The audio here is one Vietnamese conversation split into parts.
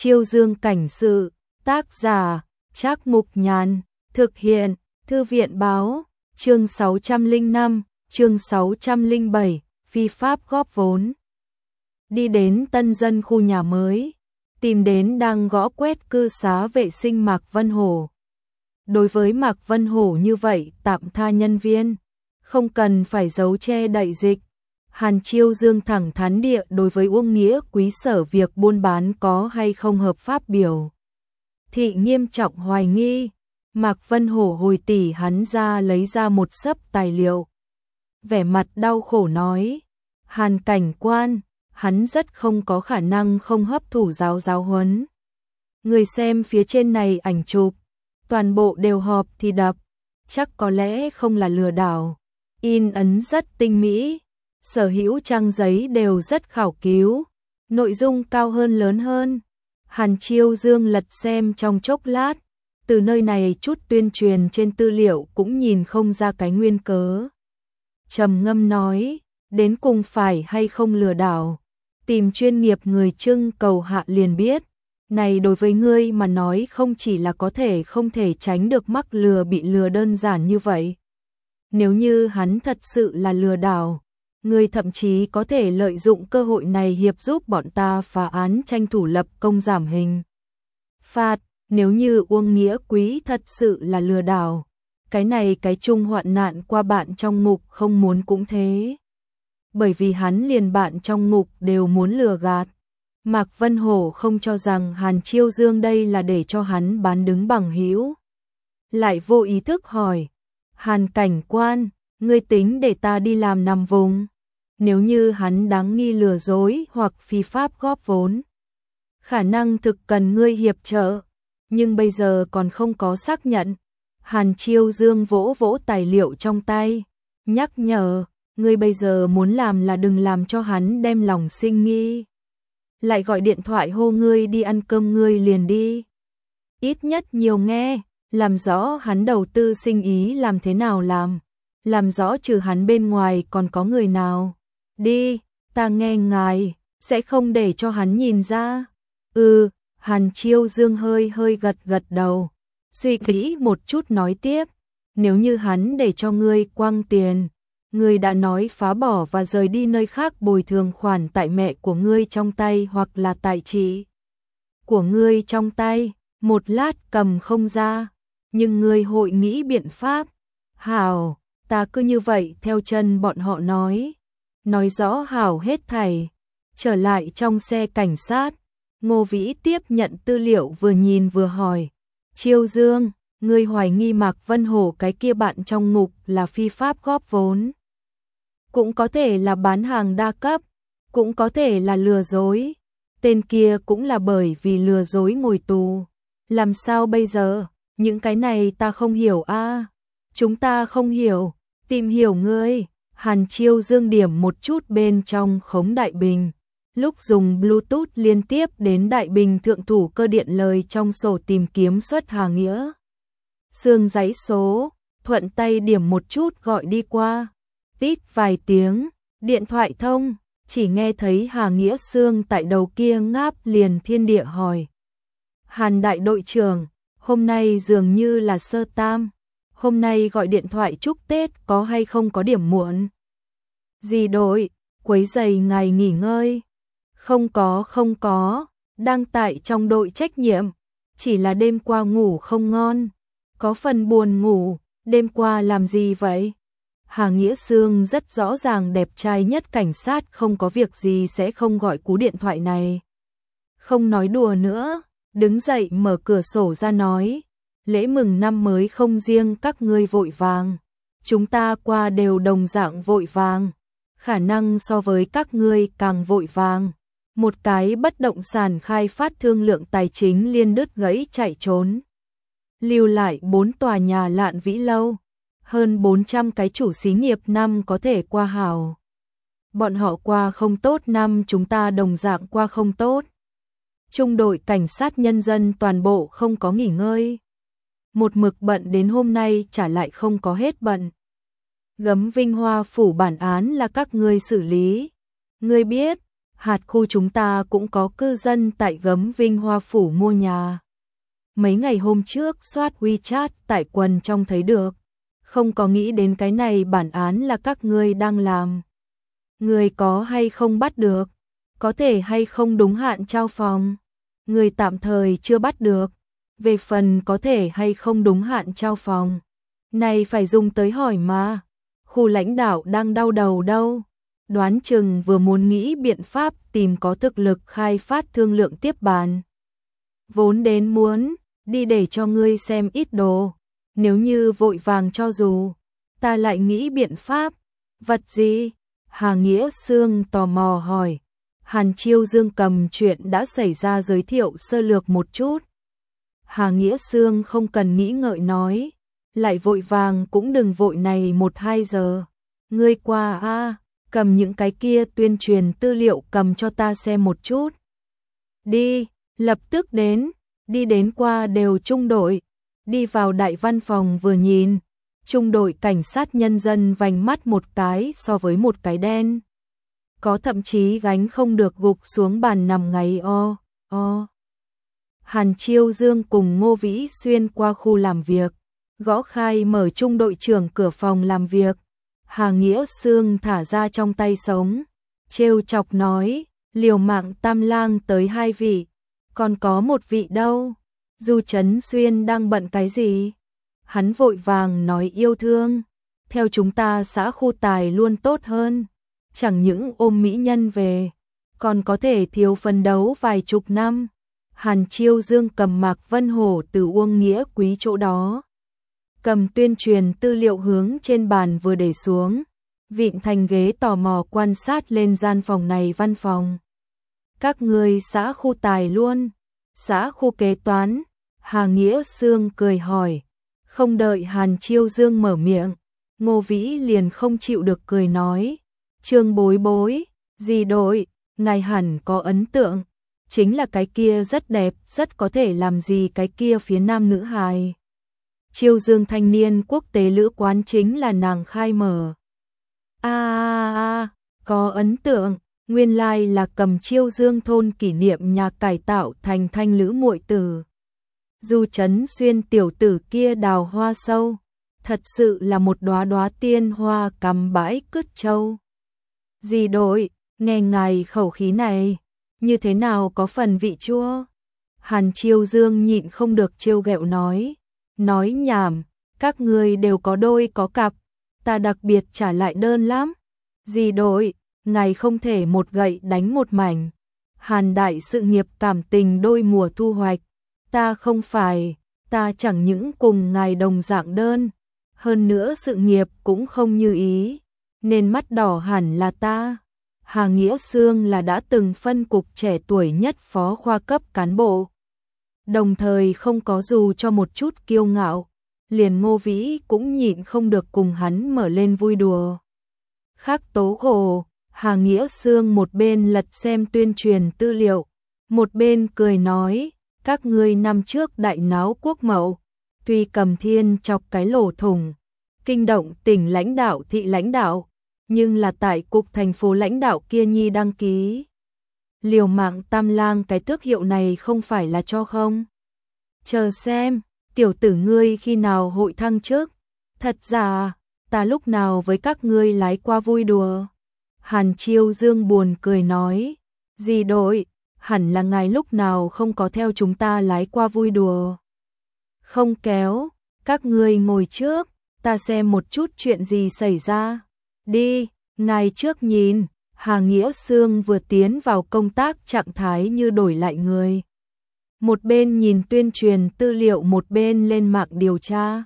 Chiêu Dương cảnh sự, tác giả, Trác Mục Nhàn, thực hiện, Thư viện báo, chương 605, chương 607, phi pháp góp vốn. Đi đến tân dân khu nhà mới, tìm đến đang gõ quét cư xá vệ sinh Mạc Vân Hổ. Đối với Mạc Vân Hổ như vậy tạm tha nhân viên, không cần phải giấu che đậy dịch. Hàn Chiêu Dương thẳng thắn địa đối với Uông Nghĩa Quý sở việc buôn bán có hay không hợp pháp biểu thị nghiêm trọng hoài nghi. Mạc Vân Hổ hồi tỉ hắn ra lấy ra một xấp tài liệu. Vẻ mặt đau khổ nói, Hàn cảnh quan, hắn rất không có khả năng không hấp thụ giáo huấn. Người xem phía trên này ảnh chụp, toàn bộ đều họp thì đập, chắc có lẽ không là lừa đảo. In ấn rất tinh mỹ, sở hữu trang giấy đều rất khảo cứu, nội dung cao hơn lớn hơn. Hàn Chiêu Dương lật xem trong chốc lát, từ nơi này chút tuyên truyền trên tư liệu cũng nhìn không ra cái nguyên cớ. Trầm ngâm nói, đến cùng phải hay không lừa đảo, tìm chuyên nghiệp người trưng cầu hạ liền biết. Này đối với ngươi mà nói không chỉ là có thể không thể tránh được mắc lừa bị lừa đơn giản như vậy. Nếu như hắn thật sự là lừa đảo, ngươi thậm chí có thể lợi dụng cơ hội này hiệp giúp bọn ta phá án tranh thủ lập công giảm hình phạt. Nếu như Uông Nghĩa Quý thật sự là lừa đảo, cái này cái chung hoạn nạn qua bạn trong ngục không muốn cũng thế. Bởi vì hắn liền bạn trong ngục đều muốn lừa gạt. Mạc Vân Hổ không cho rằng Hàn Chiêu Dương đây là để cho hắn bán đứng bằng hữu. Lại vô ý thức hỏi, Hàn cảnh quan, ngươi tính để ta đi làm nằm vùng? Nếu như hắn đáng nghi lừa dối hoặc phi pháp góp vốn, khả năng thực cần ngươi hiệp trợ, nhưng bây giờ còn không có xác nhận. Hàn Chiêu Dương vỗ vỗ tài liệu trong tay, nhắc nhở, ngươi bây giờ muốn làm là đừng làm cho hắn đem lòng sinh nghi. Lại gọi điện thoại hô ngươi đi ăn cơm ngươi liền đi. Ít nhất nhiều nghe, làm rõ hắn đầu tư sinh ý làm thế nào làm rõ trừ hắn bên ngoài còn có người nào. Đi, ta nghe ngài, sẽ không để cho hắn nhìn ra. Hàn Chiêu Dương hơi gật đầu, suy nghĩ một chút nói tiếp, nếu như hắn để cho ngươi quăng tiền, ngươi đã nói phá bỏ và rời đi nơi khác bồi thường khoản tại mẹ của ngươi trong tay hoặc là tại chị của ngươi trong tay, một lát cầm không ra, nhưng ngươi hội nghĩ biện pháp. Hảo, ta cứ như vậy theo chân bọn họ nói rõ hảo hết thảy. Trở lại trong xe cảnh sát, Ngô Vĩ tiếp nhận tư liệu vừa nhìn vừa hỏi, Chiêu Dương, ngươi hoài nghi Mạc Vân Hổ cái kia bạn trong ngục là phi pháp góp vốn. Cũng có thể là bán hàng đa cấp, cũng có thể là lừa dối. Tên kia cũng là bởi vì lừa dối ngồi tù. Làm sao bây giờ? Những cái này ta không hiểu a. Chúng ta không hiểu, tìm hiểu ngươi. Hàn Chiêu Dương điểm một chút bên trong khống đại bình. Lúc dùng Bluetooth liên tiếp đến đại bình thượng thủ cơ điện lời trong sổ tìm kiếm xuất Hà Nghĩa Sương dãy số, thuận tay điểm một chút gọi đi qua. Tít vài tiếng, điện thoại thông, chỉ nghe thấy Hà Nghĩa Sương tại đầu kia ngáp liền thiên địa hỏi. Hàn đại đội trưởng, hôm nay dường như là sơ tam, hôm nay gọi điện thoại chúc Tết có hay không có điểm muộn? Gì đội, quấy rầy ngài nghỉ ngơi? Không có, đang tại trong đội trách nhiệm, chỉ là đêm qua ngủ không ngon, có phần buồn ngủ, đêm qua làm gì vậy? Hà Nghĩa Sương rất rõ ràng đẹp trai nhất cảnh sát không có việc gì sẽ không gọi cú điện thoại này. Không nói đùa nữa, đứng dậy mở cửa sổ ra nói, lễ mừng năm mới không riêng các ngươi vội vàng, chúng ta qua đều đồng dạng vội vàng, khả năng so với các ngươi càng vội vàng. Một cái bất động sản khai phát thương lượng tài chính liên đứt gãy chạy trốn. Lưu lại 4 tòa nhà Lạn Vĩ Lâu, hơn 400 cái chủ xí nghiệp năm có thể qua hảo. Bọn họ qua không tốt năm chúng ta đồng dạng qua không tốt. Trung đội cảnh sát nhân dân toàn bộ không có nghỉ ngơi. Một mực bận đến hôm nay trả lại không có hết bận. Gấm Vinh Hoa phủ bản án là các ngươi xử lý. Ngươi biết, hạt khu chúng ta cũng có cư dân tại Gấm Vinh Hoa Phủ mua nhà. Mấy ngày hôm trước soát WeChat tại quần trong thấy được, không có nghĩ đến cái này bản án là các ngươi đang làm. Người có hay không bắt được, có thể hay không đúng hạn trao phòng, người tạm thời chưa bắt được, về phần có thể hay không đúng hạn trao phòng, này phải dùng tới hỏi mà, khu lãnh đạo đang đau đầu đâu, đoán chừng vừa muốn nghĩ biện pháp tìm có thực lực khai phát thương lượng tiếp bàn. Vốn đến muốn đi để cho ngươi xem ít đồ, nếu như vội vàng cho dù, ta lại nghĩ biện pháp. Vật gì? Hà Nghĩa Sương tò mò hỏi. Hàn Chiêu Dương cầm chuyện đã xảy ra giới thiệu sơ lược một chút. Hà Nghĩa Sương không cần nghĩ ngợi nói, lại vội vàng cũng đừng vội này 1-2 giờ. Ngươi qua a, cầm những cái kia tuyên truyền tư liệu cầm cho ta xem một chút. Đi, lập tức đến, đi đến qua đều trung đội, đi vào đại văn phòng vừa nhìn, trung đội cảnh sát nhân dân vành mắt một cái so với một cái đen. Có thậm chí gánh không được gục xuống bàn nằm ngáy o. Hàn Chiêu Dương cùng Ngô Vĩ xuyên qua khu làm việc, gõ khai mở trung đội trưởng cửa phòng làm việc. Hà Nghĩa Sương thả ra trong tay sống, trêu chọc nói, liều mạng Tam Lang tới 2 vị, còn có 1 vị đâu, Du Trấn Xuyên đang bận cái gì? Hắn vội vàng nói yêu thương, theo chúng ta xã khu tài luôn tốt hơn, chẳng những ôm mỹ nhân về, còn có thể thiếu phấn đấu vài chục năm. Hàn Chiêu Dương cầm Mạc Vân Hổ từ Uông Nghĩa Quý chỗ đó, cầm tuyên truyền tư liệu hướng trên bàn vừa để xuống, vịn thành ghế tò mò quan sát lên gian phòng này văn phòng. Các người xã khu tài luôn, xã khu kế toán, Hà Nghĩa Sương cười hỏi. Không đợi Hàn Chiêu Dương mở miệng, Ngô Vĩ liền không chịu được cười nói, Trương Bối Bối, gì đội, ngài hẳn có ấn tượng, chính là cái kia rất đẹp, rất có thể làm gì cái kia phía nam nữ hài. Chiêu Dương thanh niên quốc tế lữ quán chính là nàng khai mở. Có ấn tượng, nguyên lai là cầm Chiêu Dương thôn kỷ niệm nhà cải tạo thành thanh lữ muội tử. Du Trấn Xuyên tiểu tử kia đào hoa sâu, thật sự là một đóa đóa tiên hoa cắm bãi cứt châu. Dì đội, nghe ngài khẩu khí này, như thế nào có phần vị chua? Hàn Chiêu Dương nhịn không được trêu ghẹo nói nhảm, các người đều có đôi có cặp, ta đặc biệt trả lại đơn lắm. Dì đội, ngài không thể một gậy đánh một mảnh. Hàn đại sự nghiệp cảm tình đôi mùa thu hoạch. Ta không phải, ta chẳng những cùng ngài đồng dạng đơn, hơn nữa sự nghiệp cũng không như ý, nên mắt đỏ hẳn là ta. Hà Nghĩa Sương là đã từng phân cục trẻ tuổi nhất phó khoa cấp cán bộ, đồng thời không có dù cho một chút kiêu ngạo, liền Ngô Vĩ cũng nhịn không được cùng hắn mở lên vui đùa. Khắc tố khổ, Hà Nghĩa Sương một bên lật xem tuyên truyền tư liệu, một bên cười nói, các ngươi năm trước đại náo quốc mậu, tuy Cầm Thiên chọc cái lỗ thủng, kinh động tỉnh lãnh đạo thị lãnh đạo, nhưng là tại cục thành phố lãnh đạo kia nhi đăng ký. Liều mạng Tam Lang cái tước hiệu này không phải là cho không? Chờ xem, tiểu tử ngươi khi nào hội thăng chức? Thật ra, ta lúc nào với các ngươi lái qua vui đùa. Hàn Chiêu Dương buồn cười nói, dì đội, hẳn là ngài lúc nào không có theo chúng ta lái qua vui đùa. Không kéo, các ngươi ngồi trước, ta xem một chút chuyện gì xảy ra. Đi, ngài trước nhìn. Hà Nghĩa Sương vừa tiến vào công tác trạng thái như đổi lại người. Một bên nhìn tuyên truyền tư liệu, một bên lên mạng điều tra.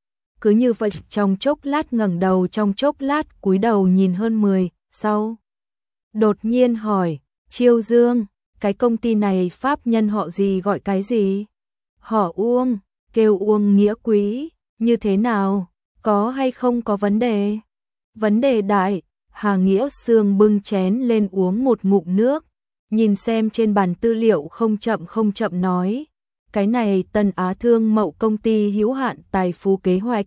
Cứ như vậy trong chốc lát ngẩng đầu, trong chốc lát cúi đầu nhìn hơn 10, sau. Đột nhiên hỏi, Chiêu Dương, cái công ty này pháp nhân họ gì gọi cái gì? Họ Uông, kêu Uông Nghĩa Quý, như thế nào? Có hay không có vấn đề? Vấn đề đại. Hà Nghĩa Sương bưng chén lên uống một ngụm nước, nhìn xem trên bàn tư liệu không chậm nói, cái này Tân Á Thương Mậu công ty hữu hạn tài phú kế hoạch.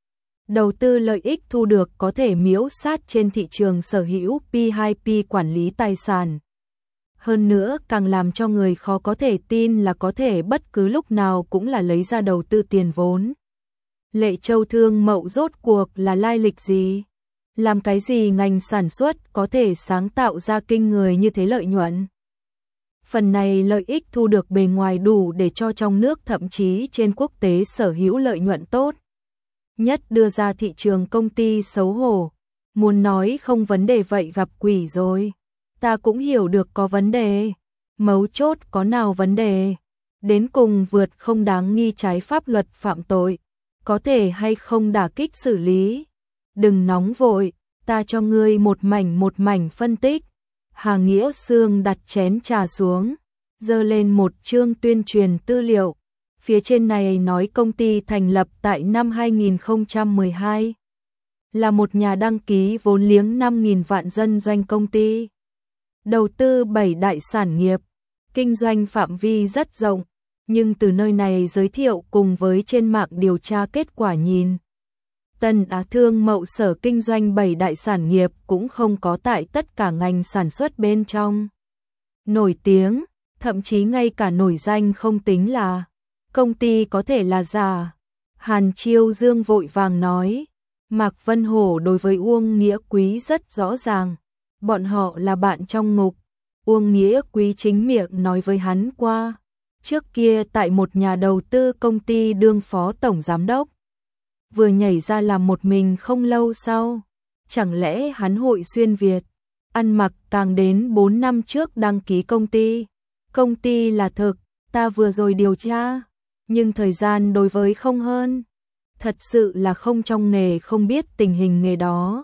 Đầu tư lợi ích thu được có thể miễu sát trên thị trường sở hữu P2P quản lý tài sản. Hơn nữa càng làm cho người khó có thể tin là có thể bất cứ lúc nào cũng là lấy ra đầu tư tiền vốn. Lệ Châu Thương Mậu rốt cuộc là lai lịch gì? Làm cái gì ngành sản xuất có thể sáng tạo ra kinh người như thế lợi nhuận? Phần này lợi ích thu được bề ngoài đủ để cho trong nước thậm chí trên quốc tế sở hữu lợi nhuận tốt nhất đưa ra thị trường công ty xấu hổ. Muốn nói không vấn đề vậy gặp quỷ rồi. Ta cũng hiểu được có vấn đề. Mấu chốt có nào vấn đề? Đến cùng vượt không đáng nghi trái pháp luật phạm tội. Có thể hay không đả kích xử lý? Đừng nóng vội, ta cho ngươi một mảnh phân tích. Hà Nghĩa Sương đặt chén trà xuống, giơ lên một chương tuyên truyền tư liệu. Phía trên này nói công ty thành lập tại năm 2012. Là một nhà đăng ký vốn liếng 5.000 vạn dân doanh công ty. Đầu tư 7 đại sản nghiệp, kinh doanh phạm vi rất rộng. Nhưng từ nơi này giới thiệu cùng với trên mạng điều tra kết quả nhìn. Tân Á Thương Mậu sở kinh doanh 7 đại sản nghiệp cũng không có tại tất cả ngành sản xuất bên trong. Nổi tiếng, thậm chí ngay cả nổi danh không tính là. Công ty có thể là giả. Hàn Chiêu Dương vội vàng nói. Mạc Vân Hổ đối với Uông Nghĩa Quý rất rõ ràng. Bọn họ là bạn trong ngục. Uông Nghĩa Quý chính miệng nói với hắn qua. Trước kia tại một nhà đầu tư công ty đương phó tổng giám đốc. Vừa nhảy ra làm một mình không lâu sau. Chẳng lẽ hắn hội xuyên Việt. Ăn mặc càng đến 4 năm trước đăng ký công ty. Công ty là thực, ta vừa rồi điều tra. Nhưng thời gian đối với không hơn. Thật sự là không trong nghề không biết tình hình nghề đó.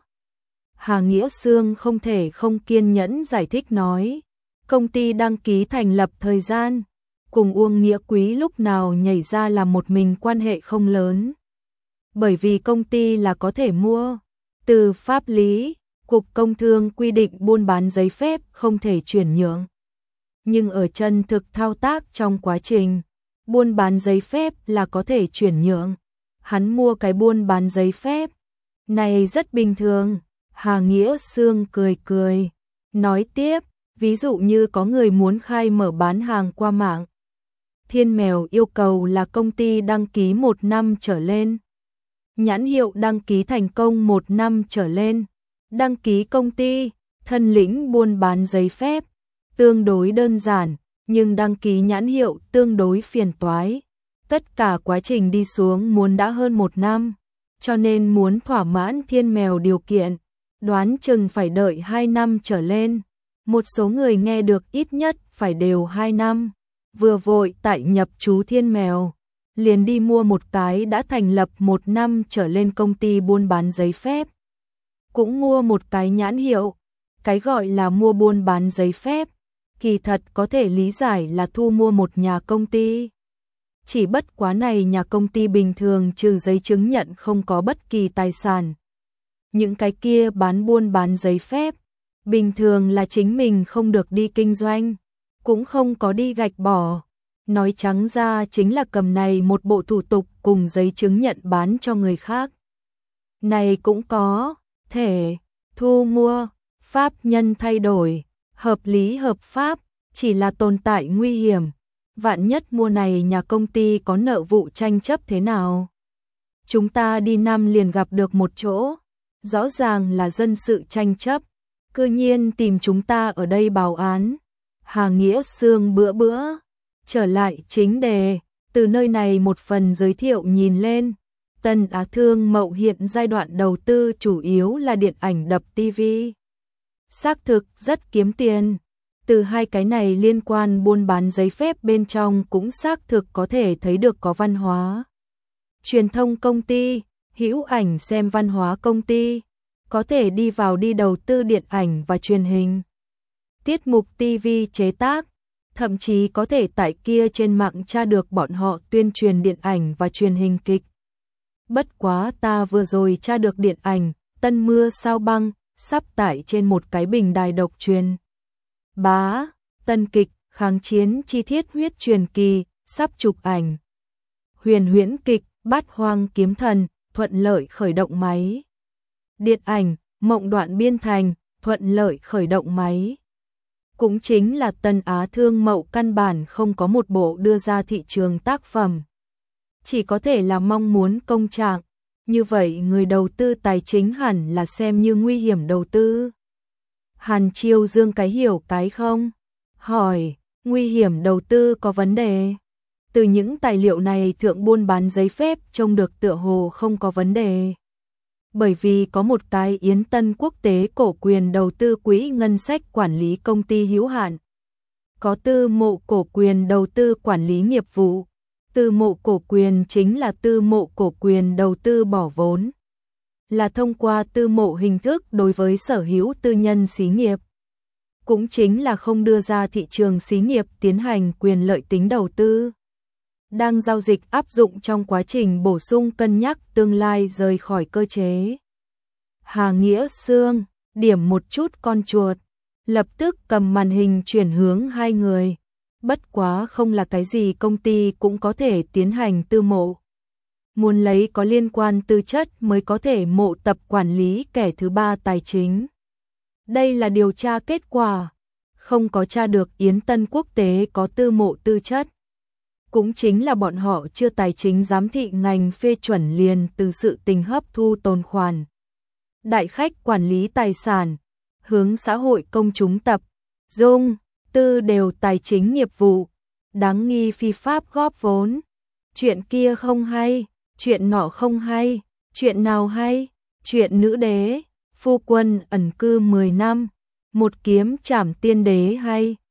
Hà Nghĩa Sương không thể không kiên nhẫn giải thích nói. Công ty đăng ký thành lập thời gian. Cùng Uông Nghĩa Quý lúc nào nhảy ra là một mình quan hệ không lớn. Bởi vì công ty là có thể mua. Từ pháp lý, Cục Công Thương quy định buôn bán giấy phép không thể chuyển nhượng. Nhưng ở chân thực thao tác trong quá trình, buôn bán giấy phép là có thể chuyển nhượng. Hắn mua cái buôn bán giấy phép. Này rất bình thường. Hà Nghĩa Sương cười cười. Nói tiếp, ví dụ như có người muốn khai mở bán hàng qua mạng. Thiên Mèo yêu cầu là công ty đăng ký 1 năm trở lên. Nhãn hiệu đăng ký thành công 1 năm trở lên. Đăng ký công ty, thân lĩnh buôn bán giấy phép. Tương đối đơn giản, nhưng đăng ký nhãn hiệu tương đối phiền toái. Tất cả quá trình đi xuống muốn đã hơn 1 năm. Cho nên muốn thỏa mãn Thiên Mèo điều kiện, đoán chừng phải đợi 2 năm trở lên. Một số người nghe được ít nhất phải đều 2 năm. Vừa vội tại nhập chú Thiên Mèo, liền đi mua một cái đã thành lập 1 năm trở lên công ty buôn bán giấy phép. Cũng mua một cái nhãn hiệu, cái gọi là mua buôn bán giấy phép, kỳ thật có thể lý giải là thu mua một nhà công ty. Chỉ bất quá này nhà công ty bình thường trừ giấy chứng nhận không có bất kỳ tài sản. Những cái kia bán buôn bán giấy phép, bình thường là chính mình không được đi kinh doanh, cũng không có đi gạch bỏ. Nói trắng ra chính là cầm này một bộ thủ tục cùng giấy chứng nhận bán cho người khác. Này cũng có thể thu mua, pháp nhân thay đổi, hợp lý hợp pháp, chỉ là tồn tại nguy hiểm. Vạn nhất mua này nhà công ty có nợ vụ tranh chấp thế nào? Chúng ta đi năm liền gặp được một chỗ, rõ ràng là dân sự tranh chấp, cư nhiên tìm chúng ta ở đây báo án. Hà Nghĩa Sương bữa trở lại chính đề, từ nơi này một phần giới thiệu nhìn lên. Tân Á Thương Mậu hiện giai đoạn đầu tư chủ yếu là điện ảnh đập TV. Xác thực rất kiếm tiền. Từ hai cái này liên quan buôn bán giấy phép bên trong cũng xác thực có thể thấy được có văn hóa. Truyền thông công ty, hữu ảnh xem văn hóa công ty, có thể đi vào đi đầu tư điện ảnh và truyền hình. Tiết mục TV chế tác, thậm chí có thể tại kia trên mạng tra được bọn họ tuyên truyền điện ảnh và truyền hình kịch. Bất quá ta vừa rồi tra được điện ảnh, Tân Mưa Sao Băng, sắp tải trên một cái bình đài độc truyền. Bá, tân kịch, kháng chiến chi tiết huyết truyền kỳ, sắp chụp ảnh. Huyền huyễn kịch, Bát Hoang Kiếm Thần, thuận lợi khởi động máy. Điện ảnh, Mộng Đoạn Biên Thành, thuận lợi khởi động máy. Cũng chính là Tân Á Thương Mậu căn bản không có một bộ đưa ra thị trường tác phẩm. Chỉ có thể là mong muốn công trạng, như vậy người đầu tư tài chính hẳn là xem như nguy hiểm đầu tư. Hàn Chiêu Dương cái hiểu cái không? Hỏi, nguy hiểm đầu tư có vấn đề? Từ những tài liệu này thượng buôn bán giấy phép trông được tựa hồ không có vấn đề. Bởi vì có một cái Yến Tân Quốc tế cổ quyền đầu tư quỹ ngân sách quản lý công ty hữu hạn. Có Tư Mộ cổ quyền đầu tư quản lý nghiệp vụ. Tư Mộ cổ quyền chính là Tư Mộ cổ quyền đầu tư bỏ vốn. Là thông qua Tư Mộ hình thức đối với sở hữu tư nhân xí nghiệp. Cũng chính là không đưa ra thị trường xí nghiệp tiến hành quyền lợi tính đầu tư. Đang giao dịch áp dụng trong quá trình bổ sung cân nhắc tương lai rời khỏi cơ chế. Hà Nghĩa Sương, điểm một chút con chuột, lập tức cầm màn hình chuyển hướng hai người. Bất quá không là cái gì công ty cũng có thể tiến hành tư mộ. Muốn lấy có liên quan tư chất mới có thể mộ tập quản lý kẻ thứ ba tài chính. Đây là điều tra kết quả. Không có tra được Yến Tân Quốc tế có tư mộ tư chất. Cũng chính là bọn họ chưa tài chính giám thị ngành phê chuẩn liền từ sự tình hấp thu tồn khoản. Đại khách quản lý tài sản, hướng xã hội công chúng tập, dung, tư đều tài chính nghiệp vụ, đáng nghi phi pháp góp vốn. Chuyện kia không hay, chuyện nọ không hay, chuyện nào hay, chuyện nữ đế, phu quân ẩn cư 10 năm, một kiếm trảm tiên đế hay.